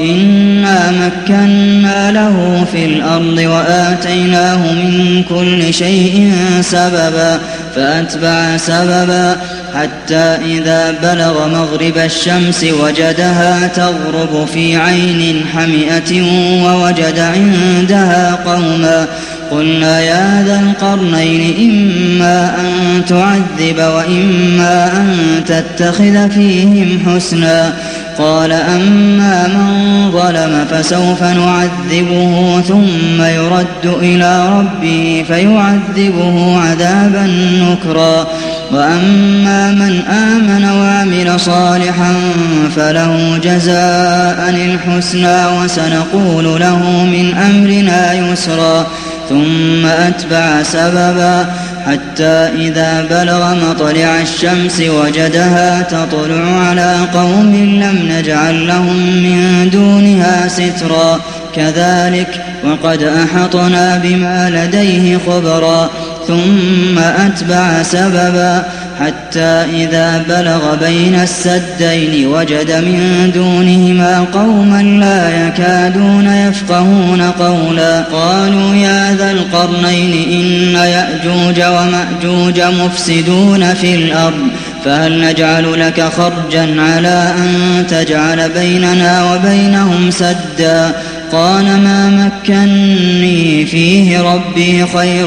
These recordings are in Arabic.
إنا مكنا له في الأرض وآتيناه من كل شيء سببا فأتبع سببا حتى إذا بلغ مغرب الشمس وجدها تغرب في عين حمئة ووجد عندها قوما قلنا يا ذا القرنين إما أن تعذب وإما أن تتخذ فيهم حسنا قال أما من ظلم فسوف نعذبه ثم يرد إلى ربه فيعذبه عذابا نكرا وأما من آمن وعمل صالحا فله جزاء الحسنى وسنقول له من أمرنا يسرا ثم أتبع سببا حتى إذا بلغ مطلع الشمس وجدها تطلع على قوم لم نجعل لهم من دونها سترا كذلك وقد أحطنا بما لديه خبرا ثم أتبع سببا حتى إذا بلغ بين السدين وجد من دونهما قوما لا يكادون يفقهون قولا قالوا يا ذا القرنين إن يأجوج ومأجوج مفسدون في الأرض فهل نجعل لك خرجا على أن تجعل بيننا وبينهم سدا قال ما مكني فيه ربي خير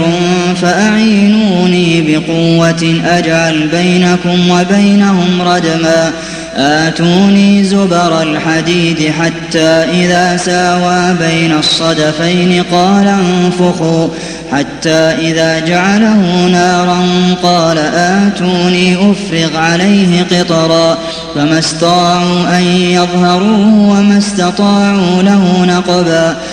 فأعينوني بقوة أجعل بينكم وبينهم ردما آتوني زبر الحديد حتى إذا ساوى بين الصدفين قال انفخوا حتى إذا جعله نارا قال آتوني أفرغ عليه قطرا فما استطاعوا أن يظهروه وما استطاعوا له نقبا